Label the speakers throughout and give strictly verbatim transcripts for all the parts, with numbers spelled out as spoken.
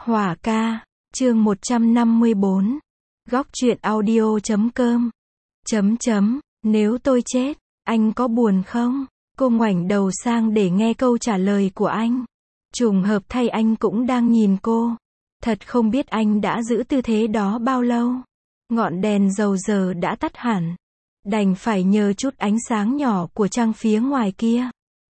Speaker 1: Hỏa ca, chương một trăm năm mươi bốn. Góc truyện audio chấm com. Chấm chấm, nếu tôi chết, anh có buồn không? Cô ngoảnh đầu sang để nghe câu trả lời của anh. Trùng hợp thay anh cũng đang nhìn cô. Thật không biết anh đã giữ tư thế đó bao lâu. Ngọn đèn dầu giờ đã tắt hẳn. Đành phải nhờ chút ánh sáng nhỏ của trăng phía ngoài kia.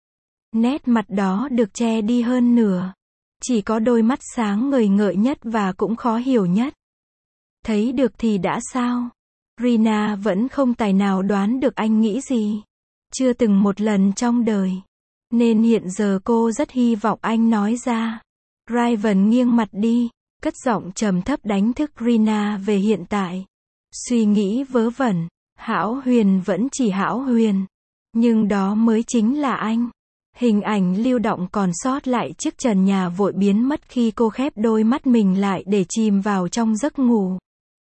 Speaker 1: Nét mặt đó được che đi hơn nửa. Chỉ có đôi mắt sáng ngời ngợi nhất và cũng khó hiểu nhất. Thấy được thì đã sao? Rina vẫn không tài nào đoán được anh nghĩ gì. Chưa từng một lần trong đời. Nên hiện giờ cô rất hy vọng anh nói ra. Raven nghiêng mặt đi, cất giọng trầm thấp đánh thức Rina về hiện tại. Suy nghĩ vớ vẩn, Hão Huyền vẫn chỉ Hão Huyền. Nhưng đó mới chính là anh. Hình ảnh lưu động còn sót lại chiếc trần nhà vội biến mất khi cô khép đôi mắt mình lại để chìm vào trong giấc ngủ.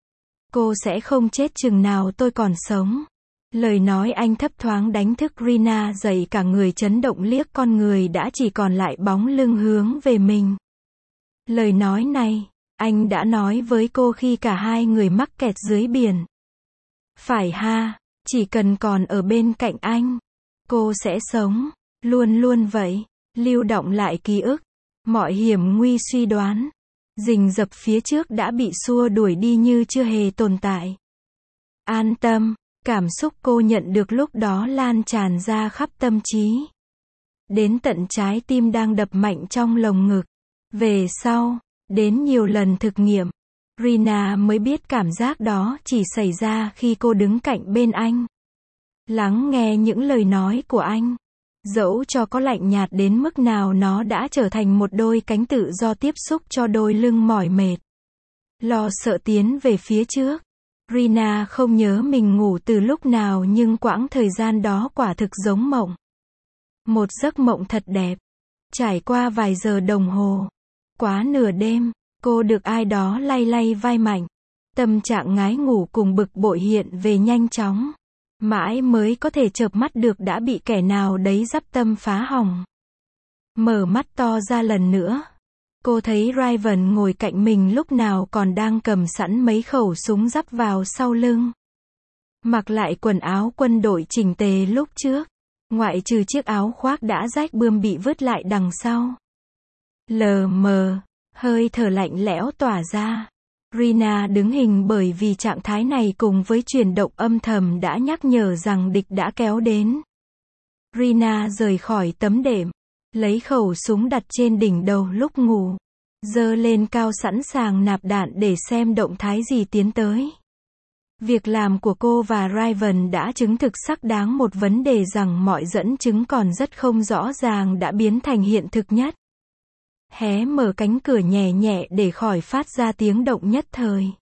Speaker 1: Cô sẽ không chết chừng nào tôi còn sống. Lời nói anh thấp thoáng đánh thức Rina dậy, cả người chấn động, liếc con người đã chỉ còn lại bóng lưng hướng về mình. Lời nói này, anh đã nói với cô khi cả hai người mắc kẹt dưới biển. Phải ha, chỉ cần còn ở bên cạnh anh, cô sẽ sống. Luôn luôn vậy, lưu động lại ký ức, mọi hiểm nguy suy đoán, rình rập phía trước đã bị xua đuổi đi như chưa hề tồn tại. An tâm, cảm xúc cô nhận được lúc đó lan tràn ra khắp tâm trí. Đến tận trái tim đang đập mạnh trong lồng ngực. Về sau, đến nhiều lần thực nghiệm, Rina mới biết cảm giác đó chỉ xảy ra khi cô đứng cạnh bên anh. Lắng nghe những lời nói của anh. Dẫu cho có lạnh nhạt đến mức nào, nó đã trở thành một đôi cánh tự do tiếp xúc cho đôi lưng mỏi mệt. Lo sợ tiến về phía trước. Rina không nhớ mình ngủ từ lúc nào, nhưng quãng thời gian đó quả thực giống mộng. Một giấc mộng thật đẹp. Trải qua vài giờ đồng hồ. Quá nửa đêm, cô được ai đó lay lay vai mạnh. Tâm trạng ngái ngủ cùng bực bội hiện về nhanh chóng. Mãi mới có thể chợp mắt được đã bị kẻ nào đấy giáp tâm phá hỏng. Mở mắt to ra lần nữa. Cô thấy Raven ngồi cạnh mình lúc nào còn đang cầm sẵn mấy khẩu súng giáp vào sau lưng. Mặc lại quần áo quân đội chỉnh tề lúc trước. Ngoại trừ chiếc áo khoác đã rách bươm bị vứt lại đằng sau. Lờ mờ, hơi thở lạnh lẽo tỏa ra. Rina đứng hình bởi vì trạng thái này cùng với chuyển động âm thầm đã nhắc nhở rằng địch đã kéo đến. Rina rời khỏi tấm đệm, lấy khẩu súng đặt trên đỉnh đầu lúc ngủ, giơ lên cao sẵn sàng nạp đạn để xem động thái gì tiến tới. Việc làm của cô và Raven đã chứng thực xác đáng một vấn đề rằng mọi dẫn chứng còn rất không rõ ràng đã biến thành hiện thực nhất. Hé mở cánh cửa nhẹ nhẹ để khỏi phát ra tiếng động nhất thời.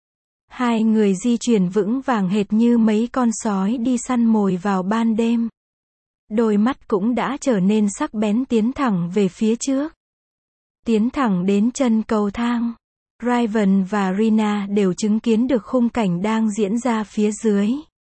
Speaker 1: Hai người di chuyển vững vàng hệt như mấy con sói đi săn mồi vào ban đêm. Đôi mắt cũng đã trở nên sắc bén, tiến thẳng về phía trước. Tiến thẳng đến chân cầu thang. Raven và Rina đều chứng kiến được khung cảnh đang diễn ra phía dưới.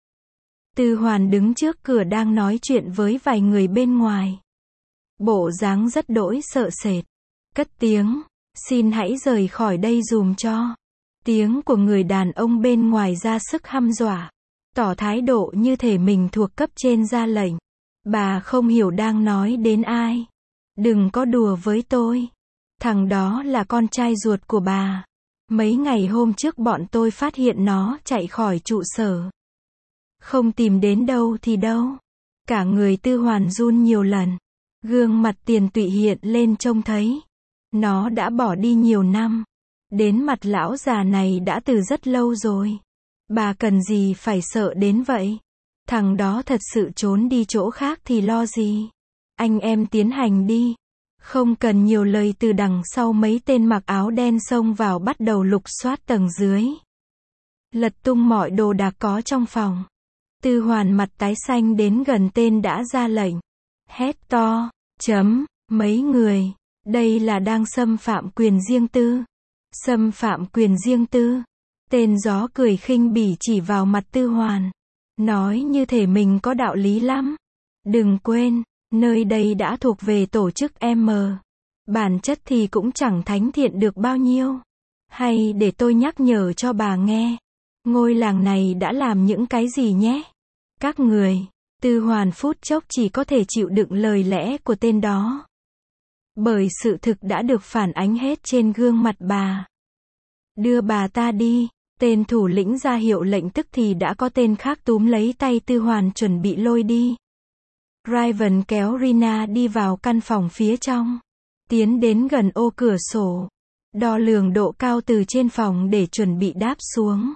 Speaker 1: Tư Hoàn đứng trước cửa đang nói chuyện với vài người bên ngoài. Bộ dáng rất đỗi sợ sệt. Cất tiếng, xin hãy rời khỏi đây dùm cho. Tiếng của người đàn ông bên ngoài ra sức hăm dọa. Tỏ thái độ như thể mình thuộc cấp trên ra lệnh. Bà không hiểu đang nói đến ai. Đừng có đùa với tôi. Thằng đó là con trai ruột của bà. Mấy ngày hôm trước bọn tôi phát hiện nó chạy khỏi trụ sở. Không tìm đến đâu thì đâu. Cả người Tư Hoàn run nhiều lần. Gương mặt tiền tụy hiện lên trông thấy. Nó đã bỏ đi nhiều năm. Đến mặt lão già này đã từ rất lâu rồi. Bà cần gì phải sợ đến vậy? Thằng đó thật sự trốn đi chỗ khác thì lo gì? Anh em tiến hành đi. Không cần nhiều lời. Từ đằng sau mấy tên mặc áo đen xông vào bắt đầu lục soát tầng dưới. Lật tung mọi đồ đạc có trong phòng. Tư Hoàn mặt tái xanh đến gần tên đã ra lệnh. Hét to, chấm, mấy người. Đây là đang xâm phạm quyền riêng tư. Xâm phạm quyền riêng tư. Tên gió cười khinh bỉ chỉ vào mặt Tư Hoàn. Nói như thể mình có đạo lý lắm. Đừng quên, nơi đây đã thuộc về tổ chức M. Bản chất thì cũng chẳng thánh thiện được bao nhiêu. Hay để tôi nhắc nhở cho bà nghe. Ngôi làng này đã làm những cái gì nhé? Các người. Tư Hoàn phút chốc chỉ có thể chịu đựng lời lẽ của tên đó. Bởi sự thực đã được phản ánh hết trên gương mặt bà. Đưa bà ta đi. Tên thủ lĩnh ra hiệu lệnh tức thì đã có tên khác túm lấy tay Tư Hoàn chuẩn bị lôi đi. Raven kéo Rina đi vào căn phòng phía trong. Tiến đến gần ô cửa sổ. Đo lường độ cao từ trên phòng để chuẩn bị đáp xuống.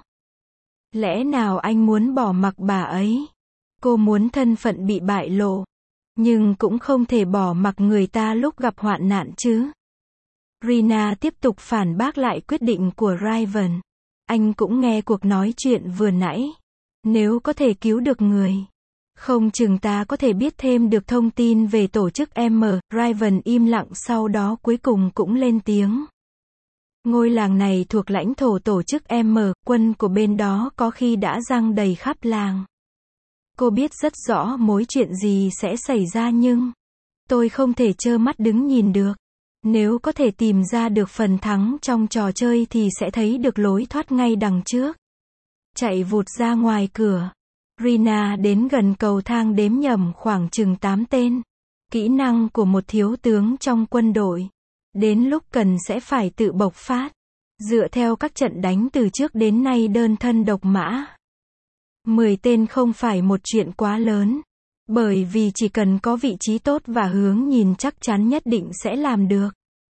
Speaker 1: Lẽ nào anh muốn bỏ mặc bà ấy? Cô muốn thân phận bị bại lộ. Nhưng cũng không thể bỏ mặc người ta lúc gặp hoạn nạn chứ. Rina tiếp tục phản bác lại quyết định của Raven. Anh cũng nghe cuộc nói chuyện vừa nãy. Nếu có thể cứu được người, không chừng ta có thể biết thêm được thông tin về tổ chức M. Raven im lặng sau đó cuối cùng cũng lên tiếng. Ngôi làng này thuộc lãnh thổ tổ chức M, quân của bên đó có khi đã giăng đầy khắp làng. Cô biết rất rõ mối chuyện gì sẽ xảy ra nhưng tôi không thể trơ mắt đứng nhìn được. Nếu có thể tìm ra được phần thắng trong trò chơi thì sẽ thấy được lối thoát ngay đằng trước. Chạy vụt ra ngoài cửa. Rina đến gần cầu thang đếm nhầm khoảng chừng tám tên. Kỹ năng của một thiếu tướng trong quân đội. Đến lúc cần sẽ phải tự bộc phát. Dựa theo các trận đánh từ trước đến nay đơn thân độc mã. mười tên không phải một chuyện quá lớn. Bởi vì chỉ cần có vị trí tốt và hướng nhìn chắc chắn nhất định sẽ làm được.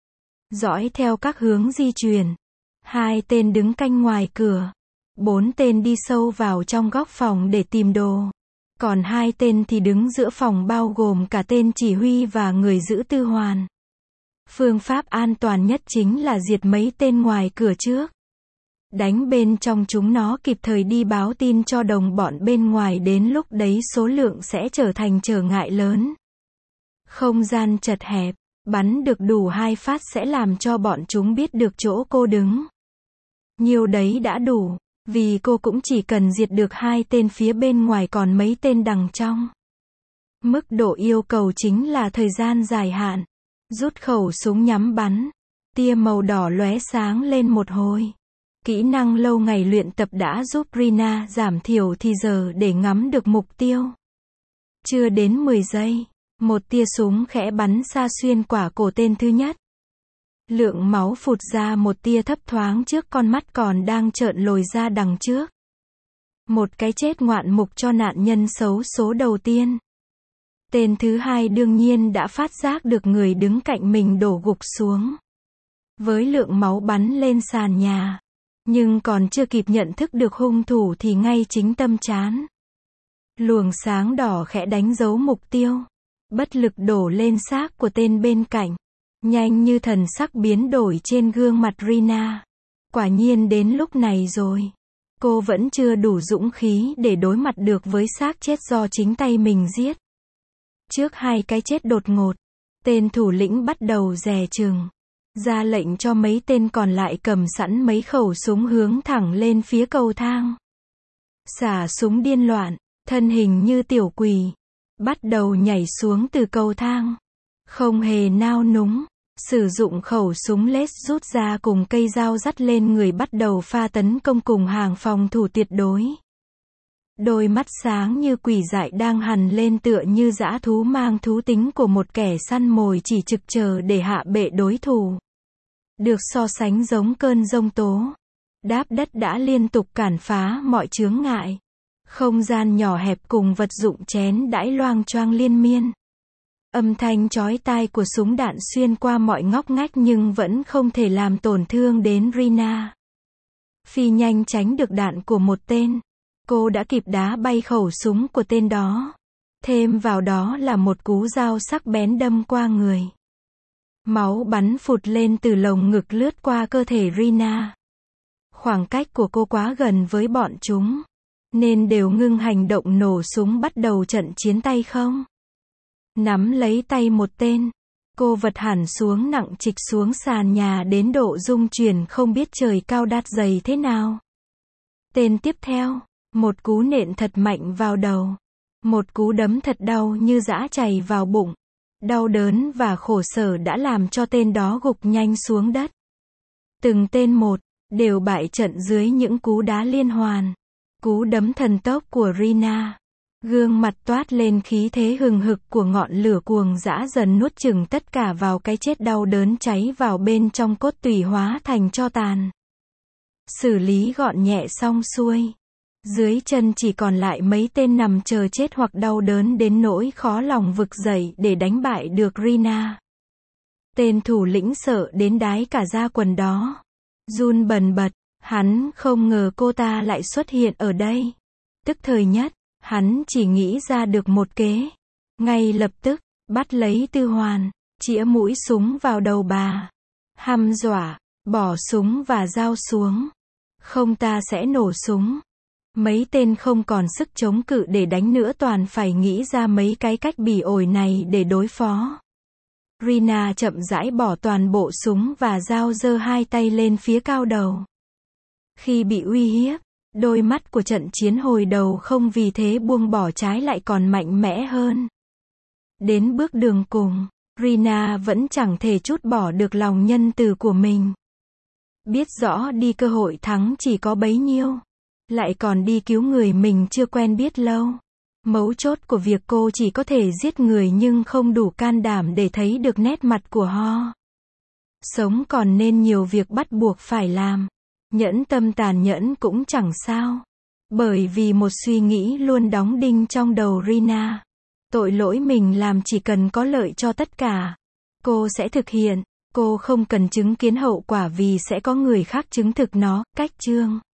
Speaker 1: Dõi theo các hướng di chuyển. Hai tên đứng canh ngoài cửa. Bốn tên đi sâu vào trong góc phòng để tìm đồ. Còn hai tên thì đứng giữa phòng bao gồm cả tên chỉ huy và người giữ Tư Hoàn. Phương pháp an toàn nhất chính là diệt mấy tên ngoài cửa trước. Đánh bên trong chúng nó kịp thời đi báo tin cho đồng bọn bên ngoài, đến lúc đấy số lượng sẽ trở thành trở ngại lớn. Không gian chật hẹp, bắn được đủ hai phát sẽ làm cho bọn chúng biết được chỗ cô đứng. Nhiều đấy đã đủ, vì cô cũng chỉ cần diệt được hai tên phía bên ngoài còn mấy tên đằng trong. Mức độ yêu cầu chính là thời gian dài hạn. Rút khẩu súng nhắm bắn. Tia màu đỏ lóe sáng lên một hồi. Kỹ năng lâu ngày luyện tập đã giúp Rina giảm thiểu thì giờ để ngắm được mục tiêu. Chưa đến mười giây, một tia súng khẽ bắn xa xuyên quả cổ tên thứ nhất. Lượng máu phụt ra một tia thấp thoáng trước con mắt còn đang trợn lồi ra đằng trước. Một cái chết ngoạn mục cho nạn nhân xấu số đầu tiên. Tên thứ hai đương nhiên đã phát giác được người đứng cạnh mình đổ gục xuống. Với lượng máu bắn lên sàn nhà. Nhưng còn chưa kịp nhận thức được hung thủ thì ngay chính tâm trán. Luồng sáng đỏ khẽ đánh dấu mục tiêu. Bất lực đổ lên xác của tên bên cạnh. Nhanh như thần sắc biến đổi trên gương mặt Rina. Quả nhiên đến lúc này rồi. Cô vẫn chưa đủ dũng khí để đối mặt được với xác chết do chính tay mình giết. Trước hai cái chết đột ngột, tên thủ lĩnh bắt đầu dè chừng. Ra lệnh cho mấy tên còn lại cầm sẵn mấy khẩu súng hướng thẳng lên phía cầu thang. Xả súng điên loạn, thân hình như tiểu quỷ. Bắt đầu nhảy xuống từ cầu thang. Không hề nao núng. Sử dụng khẩu súng lết rút ra cùng cây dao dắt lên người bắt đầu pha tấn công cùng hàng phòng thủ tuyệt đối. Đôi mắt sáng như quỷ dại đang hằn lên tựa như dã thú mang thú tính của một kẻ săn mồi chỉ trực chờ để hạ bệ đối thủ. Được so sánh giống cơn giông tố. Đáp đất đã liên tục cản phá mọi chướng ngại. Không gian nhỏ hẹp cùng vật dụng chén đãi loang choang liên miên. Âm thanh chói tai của súng đạn xuyên qua mọi ngóc ngách nhưng vẫn không thể làm tổn thương đến Rina. Phi nhanh tránh được đạn của một tên. Cô đã kịp đá bay khẩu súng của tên đó. Thêm vào đó là một cú dao sắc bén đâm qua người. Máu bắn phụt lên từ lồng ngực lướt qua cơ thể Rina. Khoảng cách của cô quá gần với bọn chúng. Nên đều ngưng hành động nổ súng bắt đầu trận chiến tay không. Nắm lấy tay một tên. Cô vật hẳn xuống nặng trịch xuống sàn nhà đến độ rung chuyển không biết trời cao đát dày thế nào. Tên tiếp theo. Một cú nện thật mạnh vào đầu. Một cú đấm thật đau như giã chày vào bụng. Đau đớn và khổ sở đã làm cho tên đó gục nhanh xuống đất. Từng tên một, đều bại trận dưới những cú đá liên hoàn. Cú đấm thần tốc của Rina. Gương mặt toát lên khí thế hừng hực của ngọn lửa cuồng dã dần nuốt chửng tất cả vào cái chết đau đớn cháy vào bên trong cốt tủy hóa thành tro tàn. Xử lý gọn nhẹ xong xuôi. Dưới chân chỉ còn lại mấy tên nằm chờ chết hoặc đau đớn đến nỗi khó lòng vực dậy để đánh bại được Rina. Tên thủ lĩnh sợ đến đái cả da quần đó. Run bần bật, hắn không ngờ cô ta lại xuất hiện ở đây. Tức thời nhất, hắn chỉ nghĩ ra được một kế. Ngay lập tức, bắt lấy Tư Hoàn, chĩa mũi súng vào đầu bà. Hăm dọa, bỏ súng và dao xuống. Không ta sẽ nổ súng. Mấy tên không còn sức chống cự để đánh nữa toàn phải nghĩ ra mấy cái cách bỉ ổi này để đối phó. Rina chậm rãi bỏ toàn bộ súng và dao, giơ hai tay lên phía cao đầu. Khi bị uy hiếp, đôi mắt của trận chiến hồi đầu không vì thế buông bỏ, trái lại còn mạnh mẽ hơn. Đến bước đường cùng, Rina vẫn chẳng thể trút bỏ được lòng nhân từ của mình. Biết rõ đi cơ hội thắng chỉ có bấy nhiêu, lại còn đi cứu người mình chưa quen biết lâu. Mấu chốt của việc cô chỉ có thể giết người nhưng không đủ can đảm để thấy được nét mặt của họ. Sống còn nên nhiều việc bắt buộc phải làm. Nhẫn tâm tàn nhẫn cũng chẳng sao. Bởi vì một suy nghĩ luôn đóng đinh trong đầu Rina. Tội lỗi mình làm chỉ cần có lợi cho tất cả. Cô sẽ thực hiện. Cô không cần chứng kiến hậu quả vì sẽ có người khác chứng thực nó. Cách chương